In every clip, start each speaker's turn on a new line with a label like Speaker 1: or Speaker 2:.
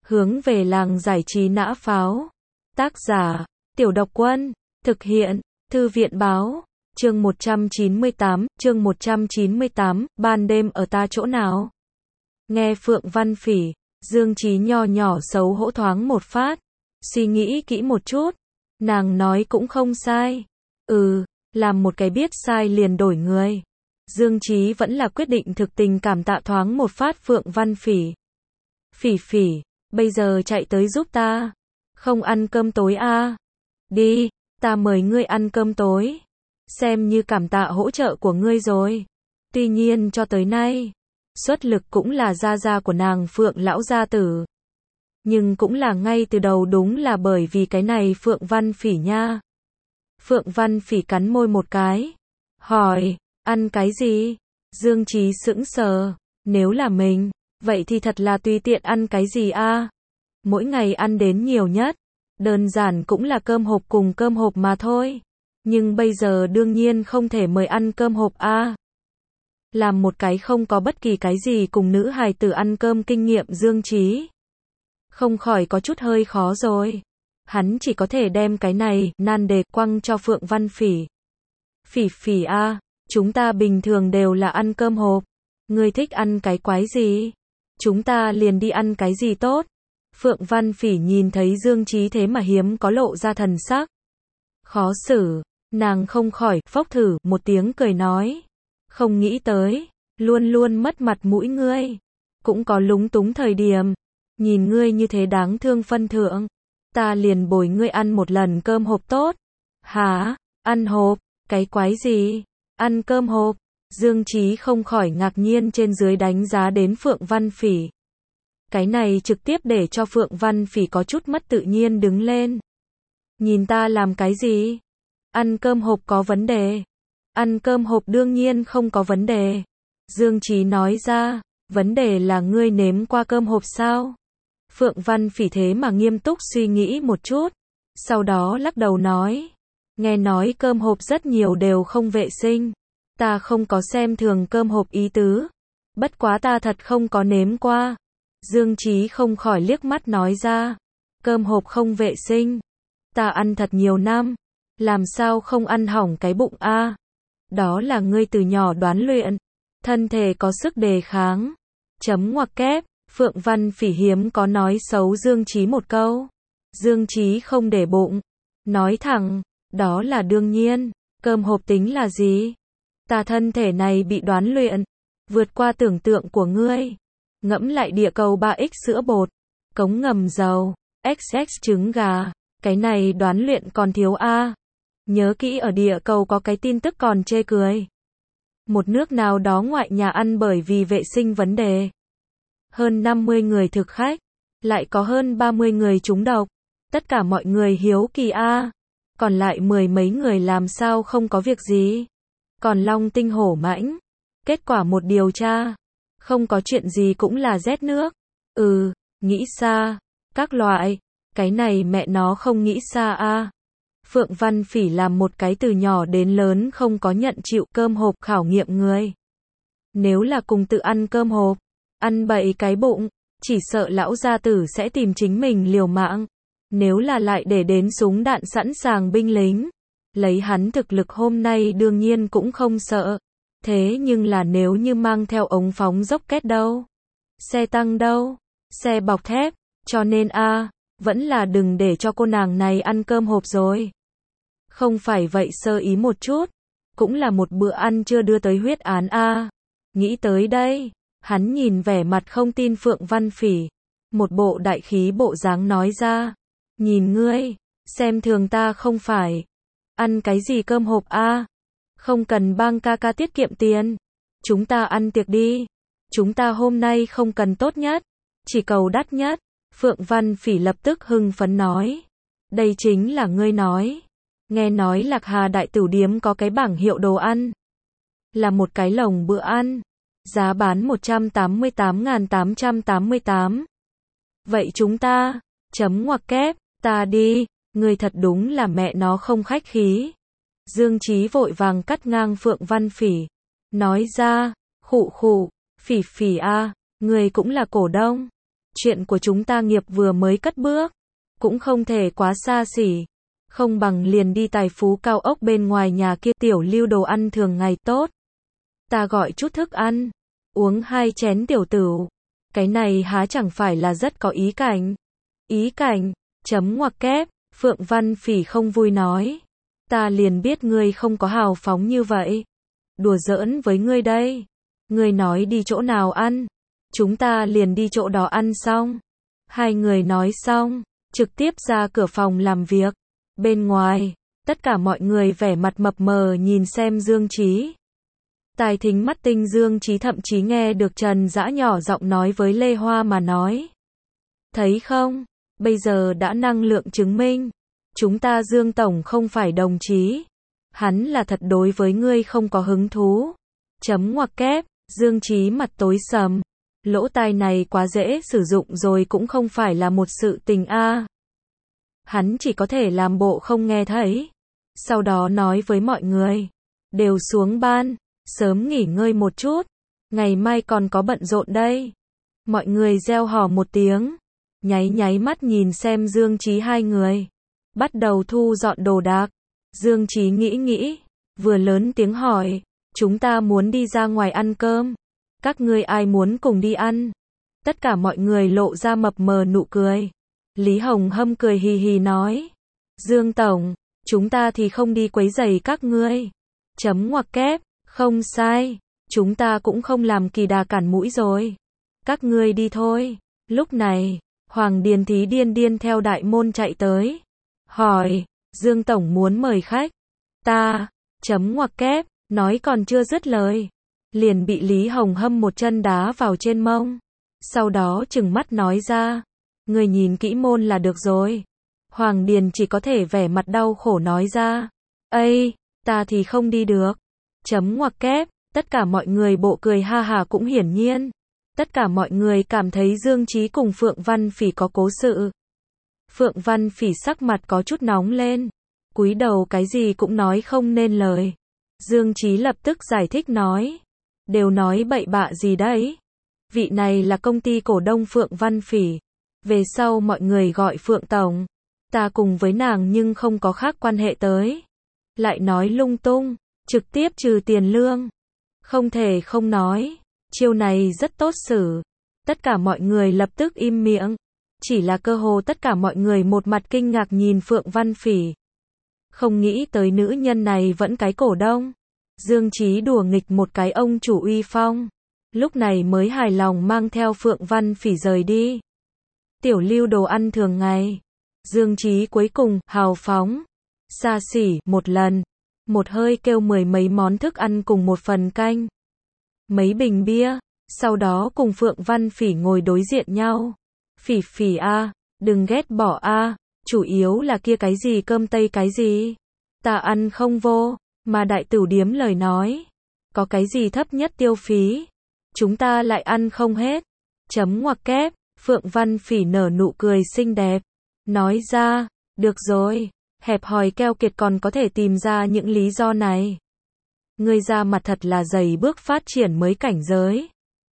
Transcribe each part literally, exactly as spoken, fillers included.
Speaker 1: Hướng về làng giải trí nã pháo. Tác giả, Tiểu Độc Quân. Thực hiện, Thư viện báo. Chương một trăm chín mươi tám, chương một trăm chín mươi tám, ban đêm ở ta chỗ nào? Nghe Phượng Văn Phỉ, Dương Chí nho nhỏ xấu hổ thoáng một phát. Suy nghĩ kỹ một chút. Nàng nói cũng không sai. Ừ, làm một cái biết sai liền đổi người. Dương Chí vẫn là quyết định thực tình cảm tạ thoáng một phát Phượng Văn Phỉ. Phỉ Phỉ, bây giờ chạy tới giúp ta. Không ăn cơm tối à? Đi, ta mời ngươi ăn cơm tối. Xem như cảm tạ hỗ trợ của ngươi rồi. Tuy nhiên cho tới nay, xuất lực cũng là gia gia của nàng Phượng lão gia tử. Nhưng cũng là ngay từ đầu đúng là bởi vì cái này Phượng Văn Phỉ nha. Phượng Văn Phỉ cắn môi một cái. Hỏi, ăn cái gì? Dương Chí sững sờ. Nếu là mình, vậy thì thật là tùy tiện ăn cái gì a? Mỗi ngày ăn đến nhiều nhất, đơn giản cũng là cơm hộp cùng cơm hộp mà thôi. Nhưng bây giờ đương nhiên không thể mời ăn cơm hộp a. Làm một cái không có bất kỳ cái gì cùng nữ hài tử ăn cơm kinh nghiệm Dương Chí. Không khỏi có chút hơi khó rồi. Hắn chỉ có thể đem cái này, nan đề, quăng cho Phượng Văn Phỉ. Phỉ Phỉ a, chúng ta bình thường đều là ăn cơm hộp. Ngươi thích ăn cái quái gì? Chúng ta liền đi ăn cái gì tốt? Phượng Văn Phỉ nhìn thấy Dương Chí thế mà hiếm có lộ ra thần sắc. Khó xử, nàng không khỏi, phốc thử, một tiếng cười nói. Không nghĩ tới, luôn luôn mất mặt mũi ngươi. Cũng có lúng túng thời điểm. Nhìn ngươi như thế đáng thương phân thượng. Ta liền bồi ngươi ăn một lần cơm hộp tốt. Hả? Ăn hộp? Cái quái gì? Ăn cơm hộp? Dương Chí không khỏi ngạc nhiên trên dưới đánh giá đến Phượng Văn Phỉ. Cái này trực tiếp để cho Phượng Văn Phỉ có chút mất tự nhiên đứng lên. Nhìn ta làm cái gì? Ăn cơm hộp có vấn đề. Ăn cơm hộp đương nhiên không có vấn đề. Dương Chí nói ra, vấn đề là ngươi nếm qua cơm hộp sao? Phượng Văn Phỉ thế mà nghiêm túc suy nghĩ một chút. Sau đó lắc đầu nói. Nghe nói cơm hộp rất nhiều đều không vệ sinh. Ta không có xem thường cơm hộp ý tứ. Bất quá ta thật không có nếm qua. Dương Chí không khỏi liếc mắt nói ra. Cơm hộp không vệ sinh. Ta ăn thật nhiều năm. Làm sao không ăn hỏng cái bụng a? Đó là ngươi từ nhỏ đoán luyện. Thân thể có sức đề kháng. Chấm ngoặc kép. Phượng Văn Phỉ hiếm có nói xấu Dương Chí một câu. Dương Chí không để bụng. Nói thẳng. Đó là đương nhiên. Cơm hộp tính là gì? Ta thân thể này bị đoán luyện. Vượt qua tưởng tượng của ngươi. Ngẫm lại địa cầu ba x sữa bột. Cống ngầm dầu. ích ích trứng gà. Cái này đoán luyện còn thiếu a. Nhớ kỹ ở địa cầu có cái tin tức còn chê cười. Một nước nào đó ngoại nhà ăn bởi vì vệ sinh vấn đề. Hơn năm mươi người thực khách. Lại có hơn ba mươi người trúng độc. Tất cả mọi người hiếu kỳ a. Còn lại mười mấy người làm sao không có việc gì. Còn long tinh hổ mãnh. Kết quả một điều tra. Không có chuyện gì cũng là rét nước. Ừ, nghĩ xa. Các loại. Cái này mẹ nó không nghĩ xa a. Phượng Văn Phỉ làm một cái từ nhỏ đến lớn không có nhận chịu cơm hộp khảo nghiệm người. Nếu là cùng tự ăn cơm hộp. Ăn bậy cái bụng. Chỉ sợ lão gia tử sẽ tìm chính mình liều mạng. Nếu là lại để đến súng đạn sẵn sàng binh lính. Lấy hắn thực lực hôm nay đương nhiên cũng không sợ. Thế nhưng là nếu như mang theo ống phóng rocket đâu? Xe tăng đâu? Xe bọc thép? Cho nên a, à, vẫn là đừng để cho cô nàng này ăn cơm hộp rồi. Không phải vậy sơ ý một chút. Cũng là một bữa ăn chưa đưa tới huyết án a. À. Nghĩ tới đây. Hắn nhìn vẻ mặt không tin Phượng Văn Phỉ. Một bộ đại khí bộ dáng nói ra. Nhìn ngươi. Xem thường ta không phải. Ăn cái gì cơm hộp a? À? Không cần bang ca ca tiết kiệm tiền. Chúng ta ăn tiệc đi. Chúng ta hôm nay không cần tốt nhất. Chỉ cầu đắt nhất. Phượng Văn Phỉ lập tức hưng phấn nói. Đây chính là ngươi nói. Nghe nói Lạc Hà Đại Tửu Điếm có cái bảng hiệu đồ ăn. Là một cái lồng bữa ăn. Giá bán một trăm tám mươi tám nghìn tám trăm tám mươi tám. Vậy chúng ta. Chấm ngoặc kép. Ta đi. Ngươi thật đúng là mẹ nó không khách khí. Dương Chí vội vàng cắt ngang Phượng Văn Phỉ. Nói ra. Khụ khụ. Phỉ Phỉ a, ngươi cũng là cổ đông. chuyện của chúng ta nghiệp vừa mới cất bước, cũng không thể quá xa xỉ. Không bằng liền đi tài phú cao ốc bên ngoài nhà kia, tiểu Lưu đồ ăn thường ngày tốt. Ta gọi chút thức ăn, uống hai chén tiểu tửu. Cái này há chẳng phải là rất có ý cảnh. Ý cảnh, chấm ngoặc kép, Phượng Văn Phỉ không vui nói. Ta liền biết ngươi không có hào phóng như vậy. Đùa giỡn với ngươi đây. Ngươi nói đi chỗ nào ăn, chúng ta liền đi chỗ đó ăn xong. Hai người nói xong, trực tiếp ra cửa phòng làm việc. Bên ngoài, tất cả mọi người vẻ mặt mập mờ nhìn xem Dương Chí. Tai thính mắt tinh Dương Chí thậm chí nghe được Trần Dã nhỏ giọng nói với Lê Hoa mà nói. Thấy không, bây giờ đã năng lượng chứng minh. Chúng ta Dương Tổng không phải đồng chí. Hắn là thật đối với ngươi không có hứng thú. Chấm ngoặc kép, Dương Chí mặt tối sầm. Lỗ tai này quá dễ sử dụng rồi, cũng không phải là một sự tình a. Hắn chỉ có thể làm bộ không nghe thấy. Sau đó nói với mọi người. Đều xuống ban, sớm nghỉ ngơi một chút. Ngày mai còn có bận rộn đây. Mọi người reo hò một tiếng. Nháy nháy mắt nhìn xem Dương Chí hai người. Bắt đầu thu dọn đồ đạc. Dương Chí nghĩ nghĩ. Vừa lớn tiếng hỏi. Chúng ta muốn đi ra ngoài ăn cơm. Các ngươi ai muốn cùng đi ăn? Tất cả mọi người lộ ra mập mờ nụ cười. Lý Hồng Hâm cười hì hì nói. Dương Tổng, chúng ta thì không đi quấy rầy các ngươi. Chấm ngoặc kép, không sai. Chúng ta cũng không làm kỳ đà cản mũi rồi. Các ngươi đi thôi. Lúc này, Hoàng Điền Thí điên điên theo đại môn chạy tới. Hỏi, Dương Tổng muốn mời khách. Ta, chấm ngoặc kép, nói còn chưa dứt lời. Liền bị Lý Hồng Hâm một chân đá vào trên mông. Sau đó trừng mắt nói ra. Người nhìn kỹ môn là được rồi. Hoàng Điền chỉ có thể vẻ mặt đau khổ nói ra. Ây, ta thì không đi được. Chấm ngoặc kép, tất cả mọi người bộ cười ha hà cũng hiển nhiên. Tất cả mọi người cảm thấy Dương Chí cùng Phượng Văn Phỉ có cố sự. Phượng Văn Phỉ sắc mặt có chút nóng lên. Cúi đầu cái gì cũng nói không nên lời. Dương Chí lập tức giải thích nói. Đều nói bậy bạ gì đấy. Vị này là công ty cổ đông Phượng Văn Phỉ. Về sau mọi người gọi Phượng Tổng. Ta cùng với nàng nhưng không có khác quan hệ tới. Lại nói lung tung, trực tiếp trừ tiền lương. Không thể không nói. Chiêu này rất tốt xử. Tất cả mọi người lập tức im miệng. Chỉ là cơ hồ tất cả mọi người một mặt kinh ngạc nhìn Phượng Văn Phỉ. Không nghĩ tới nữ nhân này vẫn cái cổ đông. Dương Chí đùa nghịch một cái ông chủ uy phong. Lúc này mới hài lòng mang theo Phượng Văn Phỉ rời đi. Tiểu Lưu đồ ăn thường ngày. Dương Chí cuối cùng, hào phóng. Xa xỉ, một lần. Một hơi kêu mười mấy món thức ăn cùng một phần canh. Mấy bình bia. Sau đó cùng Phượng Văn Phỉ ngồi đối diện nhau. Phỉ Phỉ a, đừng ghét bỏ a, chủ yếu là kia cái gì cơm tây cái gì. Ta ăn không vô, mà đại tửu điếm lời nói. Có cái gì thấp nhất tiêu phí. Chúng ta lại ăn không hết. Chấm ngoặc kép, Phượng Văn Phỉ nở nụ cười xinh đẹp. Nói ra, được rồi, hẹp hòi keo kiệt còn có thể tìm ra những lý do này. Ngươi ra mặt thật là dày bước phát triển mới cảnh giới.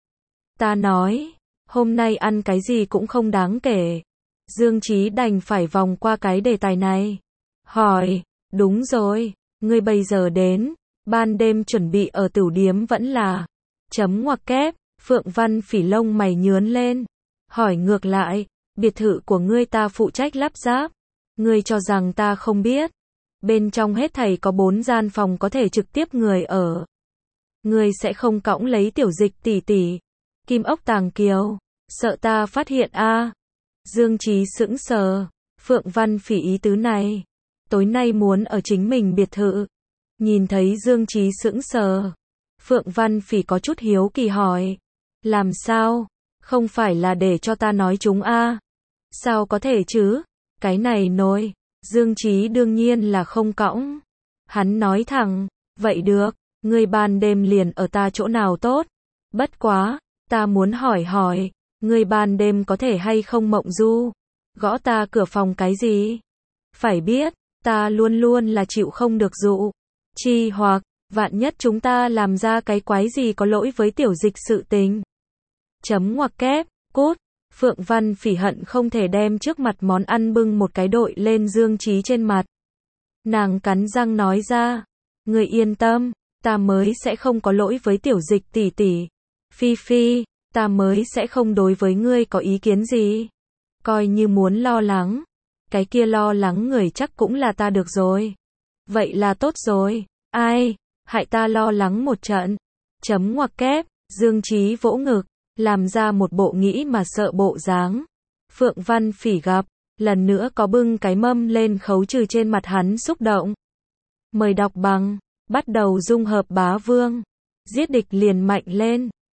Speaker 1: Ta nói, hôm nay ăn cái gì cũng không đáng kể. Dương Chí đành phải vòng qua cái đề tài này. Hỏi, đúng rồi, ngươi bây giờ đến, ban đêm chuẩn bị ở tửu điếm vẫn là. Chấm ngoặc kép, Phượng Văn Phỉ lông mày nhướn lên. Hỏi ngược lại, biệt thự của ngươi ta phụ trách lắp ráp. Ngươi cho rằng ta không biết. Bên trong hết thảy có bốn gian phòng có thể trực tiếp người ở. Ngươi sẽ không cõng lấy tiểu Dịch tỷ tỷ. Kim ốc tàng kiều. Sợ ta phát hiện a? À. Dương Chí sững sờ. Phượng Văn Phỉ ý tứ này. Tối nay muốn ở chính mình biệt thự. Nhìn thấy Dương Chí sững sờ. Phượng Văn Phỉ có chút hiếu kỳ hỏi. Làm sao? Không phải là để cho ta nói chúng a? À? Sao có thể chứ? Cái này nồi. Dương Chí đương nhiên là không cõng. Hắn nói thẳng. Vậy được. Ngươi ban đêm liền ở ta chỗ nào tốt? Bất quá. Ta muốn hỏi hỏi. Ngươi ban đêm có thể hay không mộng du? Gõ ta cửa phòng cái gì? Phải biết. Ta luôn luôn là chịu không được dụ. Chi hoặc. Vạn nhất chúng ta làm ra cái quái gì có lỗi với tiểu Dịch sự tình. Chấm ngoặc kép, cút. Phượng Văn Phỉ hận không thể đem trước mặt món ăn bưng một cái đội lên Dương Chí trên mặt. Nàng cắn răng nói ra, người yên tâm, ta mới sẽ không có lỗi với Tiểu Dịch tỷ tỷ. Phi Phi, ta mới sẽ không đối với ngươi có ý kiến gì. Coi như muốn lo lắng, cái kia lo lắng người chắc cũng là ta được rồi. Vậy là tốt rồi, ai, hại ta lo lắng một trận. Chấm ngoặc kép, Dương Chí vỗ ngực, làm ra một bộ nghĩ mà sợ bộ dáng. Phượng Văn Phỉ gặp, lần nữa có bưng cái mâm lên khấu trừ trên mặt hắn xúc động. Mời đọc bằng, bắt đầu dung hợp bá vương. Giết địch liền mạnh lên.